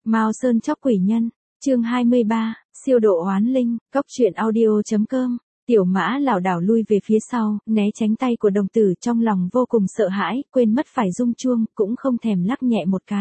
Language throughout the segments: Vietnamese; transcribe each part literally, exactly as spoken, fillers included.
Mao Sơn chóc quỷ nhân, chương hai mươi ba, siêu độ oán linh, cóc truyện audio.com. Tiểu Mã lảo đảo lui về phía sau, né tránh tay của đồng tử, trong lòng vô cùng sợ hãi, quên mất phải rung chuông, cũng không thèm lắc nhẹ một cái.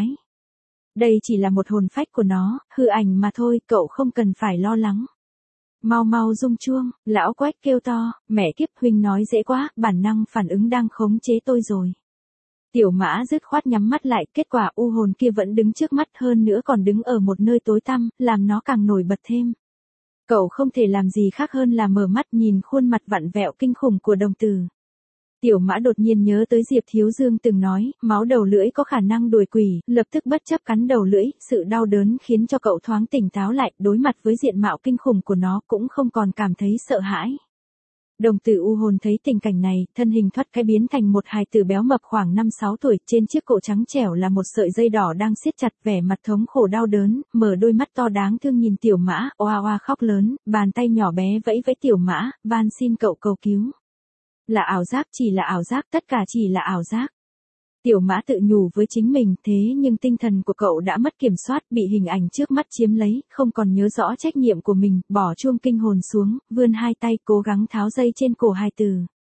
Đây chỉ là một hồn phách của nó, hư ảnh mà thôi, cậu không cần phải lo lắng. Mau mau rung chuông, lão Quách kêu to, mẹ kiếp, huynh nói dễ quá, bản năng phản ứng đang khống chế tôi rồi. Tiểu Mã dứt khoát nhắm mắt lại, kết quả u hồn kia vẫn đứng trước mắt, hơn nữa còn đứng ở một nơi tối tăm, làm nó càng nổi bật thêm. Cậu không thể làm gì khác hơn là mở mắt nhìn khuôn mặt vặn vẹo kinh khủng của đồng tử. Tiểu Mã đột nhiên nhớ tới Diệp Thiếu Dương từng nói, máu đầu lưỡi có khả năng đuổi quỷ, lập tức bất chấp cắn đầu lưỡi, sự đau đớn khiến cho cậu thoáng tỉnh táo lại, đối mặt với diện mạo kinh khủng của nó cũng không còn cảm thấy sợ hãi. Đồng tử u hồn thấy tình cảnh này, thân hình thoát cái biến thành một hài tử béo mập khoảng năm sáu tuổi, trên chiếc cổ trắng trẻo là một sợi dây đỏ đang siết chặt, vẻ mặt thống khổ đau đớn, mở đôi mắt to đáng thương nhìn Tiểu Mã, oa oa khóc lớn, bàn tay nhỏ bé vẫy vẫy Tiểu Mã, van xin cậu cầu cứu. Là ảo giác, chỉ là ảo giác, tất cả chỉ là ảo giác. Tiểu Mã tự nhủ với chính mình, thế nhưng tinh thần của cậu đã mất kiểm soát, bị hình ảnh trước mắt chiếm lấy, không còn nhớ rõ trách nhiệm của mình, bỏ chuông kinh hồn xuống, vươn hai tay cố gắng tháo dây trên cổ hài tử.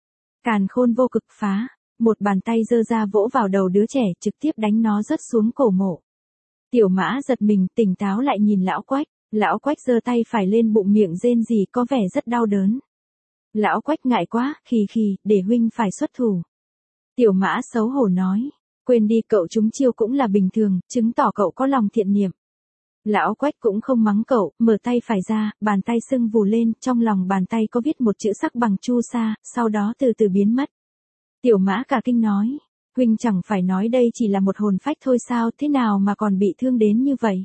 Càn khôn vô cực phá, một bàn tay giơ ra vỗ vào đầu đứa trẻ, trực tiếp đánh nó rớt xuống cổ mộ. Tiểu Mã giật mình, tỉnh táo lại nhìn lão Quách, lão Quách giơ tay phải lên bụng miệng rên rỉ, có vẻ rất đau đớn. Lão Quách ngại quá, khì khì, để huynh phải xuất thủ. Tiểu Mã xấu hổ nói, quên đi, cậu trúng chiêu cũng là bình thường, chứng tỏ cậu có lòng thiện niệm. Lão Quách cũng không mắng cậu, mở tay phải ra, bàn tay sưng vù lên, trong lòng bàn tay có viết một chữ sắc bằng chu sa, sau đó từ từ biến mất. Tiểu Mã cả kinh nói, huynh chẳng phải nói đây chỉ là một hồn phách thôi sao, thế nào mà còn bị thương đến như vậy?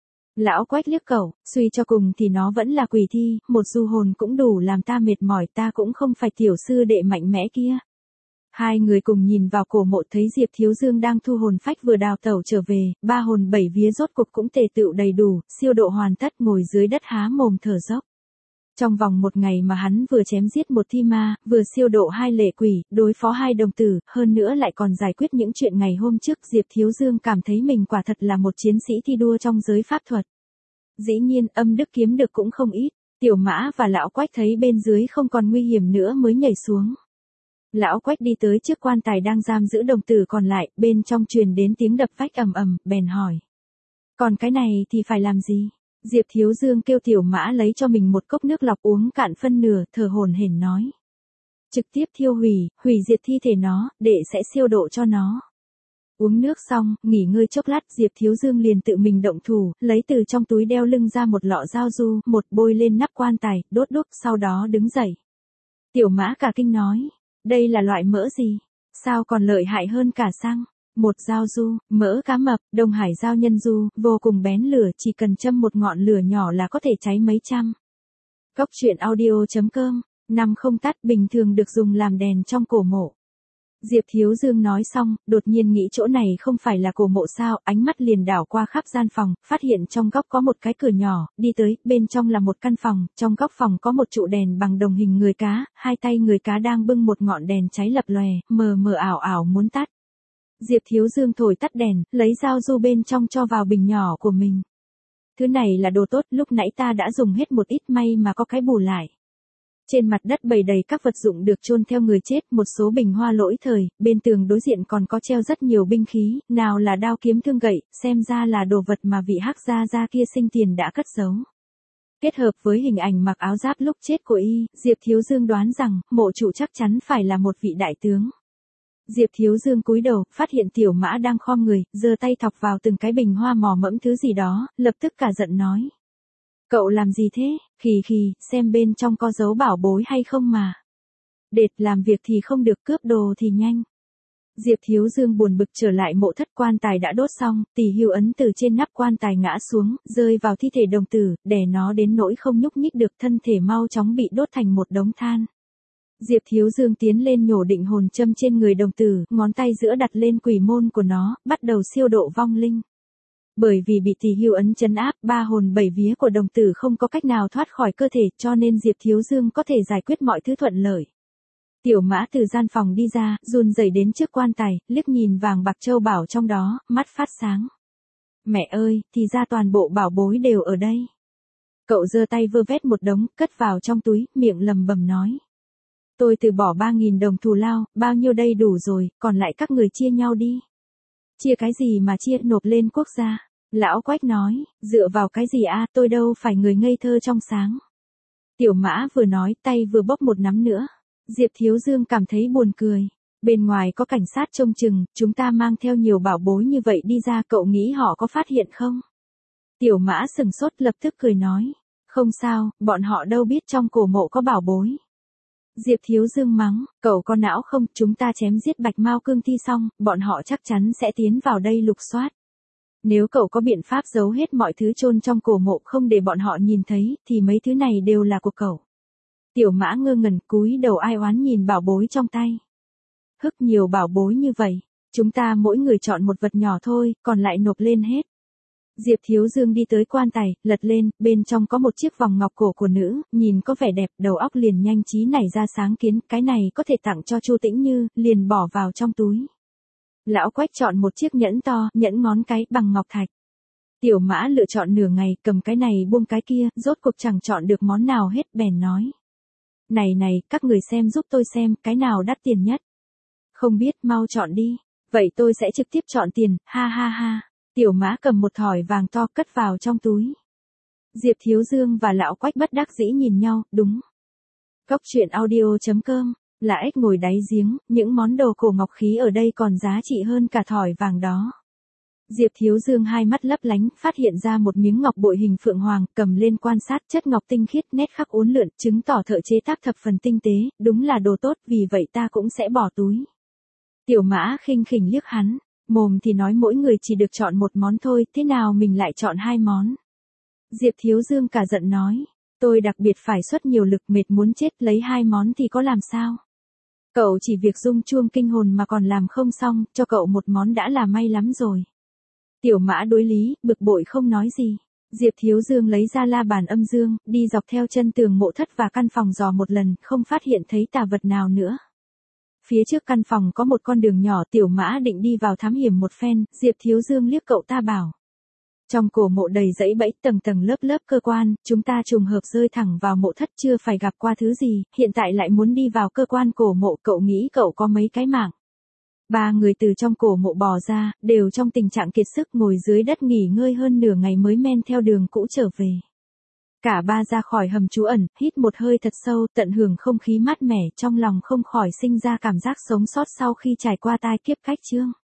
Lão Quách liếc cậu, suy cho cùng thì nó vẫn là quỷ thi, một du hồn cũng đủ làm ta mệt mỏi, ta cũng không phải tiểu sư đệ mạnh mẽ kia. Hai người cùng nhìn vào cổ mộ, thấy Diệp Thiếu Dương đang thu hồn phách vừa đào tẩu trở về, ba hồn bảy vía rốt cục cũng tề tựu đầy đủ, siêu độ hoàn tất, ngồi dưới đất há mồm thở dốc. Trong vòng một ngày mà hắn vừa chém giết một thi ma, vừa siêu độ hai lệ quỷ, đối phó hai đồng tử, hơn nữa lại còn giải quyết những chuyện ngày hôm trước, Diệp Thiếu Dương cảm thấy mình quả thật là một chiến sĩ thi đua trong giới pháp thuật. Dĩ nhiên, âm đức kiếm được cũng không ít, Tiểu Mã và lão Quách thấy bên dưới không còn nguy hiểm nữa mới nhảy xuống. Lão Quách đi tới trước quan tài đang giam giữ đồng tử còn lại, bên trong truyền đến tiếng đập vách ầm ầm, bèn hỏi. Còn cái này thì phải làm gì? Diệp Thiếu Dương kêu Tiểu Mã lấy cho mình một cốc nước lọc uống cạn phân nửa, thở hổn hển nói. Trực tiếp thiêu hủy, hủy diệt thi thể nó, đệ sẽ siêu độ cho nó. Uống nước xong, nghỉ ngơi chốc lát, Diệp Thiếu Dương liền tự mình động thủ, lấy từ trong túi đeo lưng ra một lọ dao du, một bôi lên nắp quan tài, đốt đúc, sau đó đứng dậy. Tiểu Mã cả kinh nói. Đây là loại mỡ gì? Sao còn lợi hại hơn cả xăng? Một dao du, mỡ cá mập, Đông Hải dao nhân du, vô cùng bén lửa, chỉ cần châm một ngọn lửa nhỏ là có thể cháy mấy trăm. Cóc truyện audio.com, năm không tắt, bình thường được dùng làm đèn trong cổ mộ. Diệp Thiếu Dương nói xong, đột nhiên nghĩ chỗ này không phải là cổ mộ sao, ánh mắt liền đảo qua khắp gian phòng, phát hiện trong góc có một cái cửa nhỏ, đi tới, bên trong là một căn phòng, trong góc phòng có một trụ đèn bằng đồng hình người cá, hai tay người cá đang bưng một ngọn đèn cháy lập lòe, mờ mờ ảo ảo muốn tắt. Diệp Thiếu Dương thổi tắt đèn, lấy dao du bên trong cho vào bình nhỏ của mình. Thứ này là đồ tốt, lúc nãy ta đã dùng hết một ít, may mà có cái bù lại. Trên mặt đất bày đầy các vật dụng được chôn theo người chết, một số bình hoa lỗi thời, bên tường đối diện còn có treo rất nhiều binh khí, nào là đao kiếm thương gậy, xem ra là đồ vật mà vị Hắc gia gia kia sinh tiền đã cất giấu. Kết hợp với hình ảnh mặc áo giáp lúc chết của y, Diệp Thiếu Dương đoán rằng, mộ chủ chắc chắn phải là một vị đại tướng. Diệp Thiếu Dương cúi đầu, phát hiện Tiểu Mã đang khom người, giơ tay thọc vào từng cái bình hoa mò mẫm thứ gì đó, lập tức cả giận nói. Cậu làm gì thế? Khì khì, xem bên trong có dấu bảo bối hay không mà. Đệt, làm việc thì không được, cướp đồ thì nhanh. Diệp Thiếu Dương buồn bực trở lại mộ thất, quan tài đã đốt xong, Tỷ Hưu ấn từ trên nắp quan tài ngã xuống, rơi vào thi thể đồng tử, đè nó đến nỗi không nhúc nhích được, thân thể mau chóng bị đốt thành một đống than. Diệp Thiếu Dương tiến lên nhổ định hồn châm trên người đồng tử, ngón tay giữa đặt lên quỷ môn của nó, bắt đầu siêu độ vong linh. Bởi vì bị Tỷ Hưu ấn trấn áp, ba hồn bảy vía của đồng tử không có cách nào thoát khỏi cơ thể, cho nên Diệp Thiếu Dương có thể giải quyết mọi thứ thuận lợi. Tiểu Mã từ gian phòng đi ra, run rẩy đến trước quan tài, liếc nhìn vàng bạc châu bảo trong đó, mắt phát sáng. Mẹ ơi, thì ra toàn bộ bảo bối đều ở đây. Cậu giơ tay vơ vét một đống, cất vào trong túi, miệng lầm bầm nói. Tôi từ bỏ ba nghìn đồng thù lao, bao nhiêu đây đủ rồi, còn lại các người chia nhau đi. Chia cái gì mà chia, nộp lên quốc gia. Lão Quách nói, dựa vào cái gì a, tôi đâu phải người ngây thơ trong sáng. Tiểu Mã vừa nói, tay vừa bóp một nắm nữa. Diệp Thiếu Dương cảm thấy buồn cười. Bên ngoài có cảnh sát trông chừng, chúng ta mang theo nhiều bảo bối như vậy đi ra, cậu nghĩ họ có phát hiện không? Tiểu Mã sừng sốt, lập tức cười nói. Không sao, bọn họ đâu biết trong cổ mộ có bảo bối. Diệp Thiếu Dương mắng, cậu có não không, chúng ta chém giết Bạch Mao Cương Thi xong, bọn họ chắc chắn sẽ tiến vào đây lục soát. Nếu cậu có biện pháp giấu hết mọi thứ chôn trong cổ mộ không để bọn họ nhìn thấy, thì mấy thứ này đều là của cậu. Tiểu Mã ngơ ngẩn cúi đầu ai oán nhìn bảo bối trong tay. Hức, nhiều bảo bối như vậy, chúng ta mỗi người chọn một vật nhỏ thôi, còn lại nộp lên hết. Diệp Thiếu Dương đi tới quan tài, lật lên, bên trong có một chiếc vòng ngọc cổ của nữ, nhìn có vẻ đẹp, đầu óc liền nhanh trí nảy ra sáng kiến, cái này có thể tặng cho Chu Tĩnh Như, liền bỏ vào trong túi. Lão Quách chọn một chiếc nhẫn to, nhẫn ngón cái, bằng ngọc thạch. Tiểu Mã lựa chọn nửa ngày, cầm cái này buông cái kia, rốt cuộc chẳng chọn được món nào hết, bèn nói. Này này, các người xem giúp tôi xem, cái nào đắt tiền nhất. Không biết, mau chọn đi. Vậy tôi sẽ trực tiếp chọn tiền, ha ha ha. Tiểu Mã cầm một thỏi vàng to cất vào trong túi. Diệp Thiếu Dương và Lão Quách bất đắc dĩ nhìn nhau, đúng. Cốc truyện audio chấm com, là ếch ngồi đáy giếng, những món đồ cổ ngọc khí ở đây còn giá trị hơn cả thỏi vàng đó. Diệp Thiếu Dương hai mắt lấp lánh, phát hiện ra một miếng ngọc bội hình phượng hoàng, cầm lên quan sát, chất ngọc tinh khiết, nét khắc uốn lượn, chứng tỏ thợ chế tác thập phần tinh tế, đúng là đồ tốt, vì vậy ta cũng sẽ bỏ túi. Tiểu Mã khinh khỉnh liếc hắn, mồm thì nói mỗi người chỉ được chọn một món thôi, thế nào mình lại chọn hai món. Diệp Thiếu Dương cả giận nói, tôi đặc biệt phải xuất nhiều lực, mệt muốn chết, lấy hai món thì có làm sao. Cậu chỉ việc rung chuông kinh hồn mà còn làm không xong, cho cậu một món đã là may lắm rồi. Tiểu Mã đối lý, bực bội không nói gì. Diệp Thiếu Dương lấy ra la bàn âm dương, đi dọc theo chân tường mộ thất và căn phòng dò một lần, không phát hiện thấy tà vật nào nữa. Phía trước căn phòng có một con đường nhỏ, Tiểu Mã định đi vào thám hiểm một phen, Diệp Thiếu Dương liếc cậu ta bảo. Trong cổ mộ đầy dãy bẫy, tầng tầng lớp lớp cơ quan, chúng ta trùng hợp rơi thẳng vào mộ thất, chưa phải gặp qua thứ gì, hiện tại lại muốn đi vào cơ quan cổ mộ, cậu nghĩ cậu có mấy cái mạng. Ba người từ trong cổ mộ bò ra, đều trong tình trạng kiệt sức, ngồi dưới đất nghỉ ngơi hơn nửa ngày mới men theo đường cũ trở về. Cả ba ra khỏi hầm trú ẩn, hít một hơi thật sâu, tận hưởng không khí mát mẻ, trong lòng không khỏi sinh ra cảm giác sống sót sau khi trải qua tai kiếp khách chương.